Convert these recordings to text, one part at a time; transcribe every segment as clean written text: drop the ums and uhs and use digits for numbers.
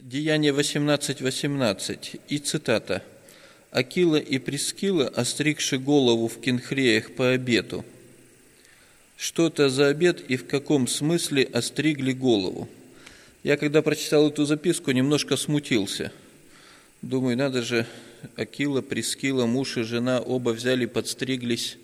Деяние 18:18 и цитата. «Акила и Прискила, остригши голову в Кенхреях по обету». Что это за обет и в каком смысле остригли голову? Я, когда прочитал эту записку, немножко смутился. Думаю, надо же, Акила, Прискила, муж и жена, оба взяли, подстриглись.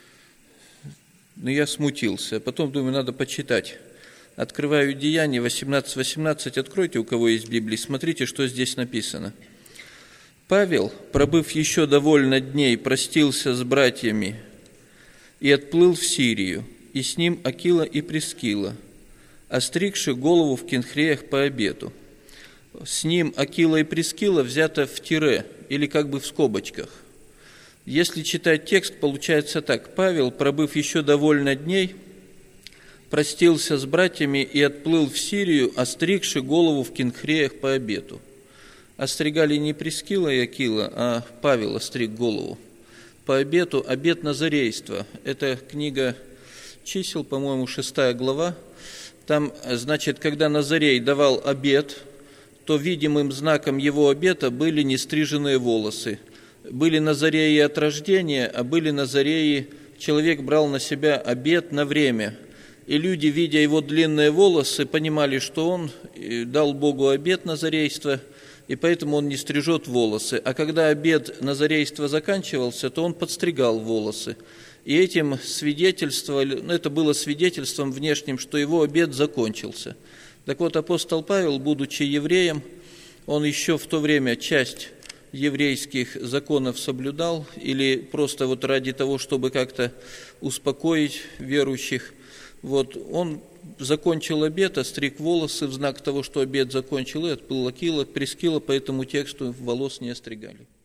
Но я смутился. Потом, думаю, надо почитать. Открываю Деяние 18:18. Откройте, у кого есть Библия, смотрите, что здесь написано. «Павел, пробыв еще довольно дней, простился с братьями и отплыл в Сирию, и с ним Акила и Прискила, остригши голову в Кенхреях по обету». С ним Акила и Прискила взято в тире, или как бы в скобочках. Если читать текст, получается так. Павел, пробыв еще довольно дней, простился с братьями и отплыл в Сирию, остригши голову в Кенхреях по обету. Остригали не Прискила и Акила, а Павел остриг голову по обету, обет назарейства. Это книга чисел, по-моему, 6 глава. Там, значит, когда Назарей давал обет, то видимым знаком его обета были нестриженные волосы. Были назареи от рождения, а были назареи, человек брал на себя обет на время. И люди, видя его длинные волосы, понимали, что он дал Богу обет назарейства, и поэтому он не стрижет волосы. А когда обет назарейства заканчивался, то он подстригал волосы. И этим свидетельствовали, это было свидетельством внешним, что его обет закончился. Так вот, апостол Павел, будучи евреем, он еще в то время часть еврейских законов соблюдал, или просто вот ради того, чтобы как-то успокоить верующих. Вот он закончил обет, остриг волосы в знак того, что обет закончил, и отплыл Акила, Прискила по этому тексту волос не остригали.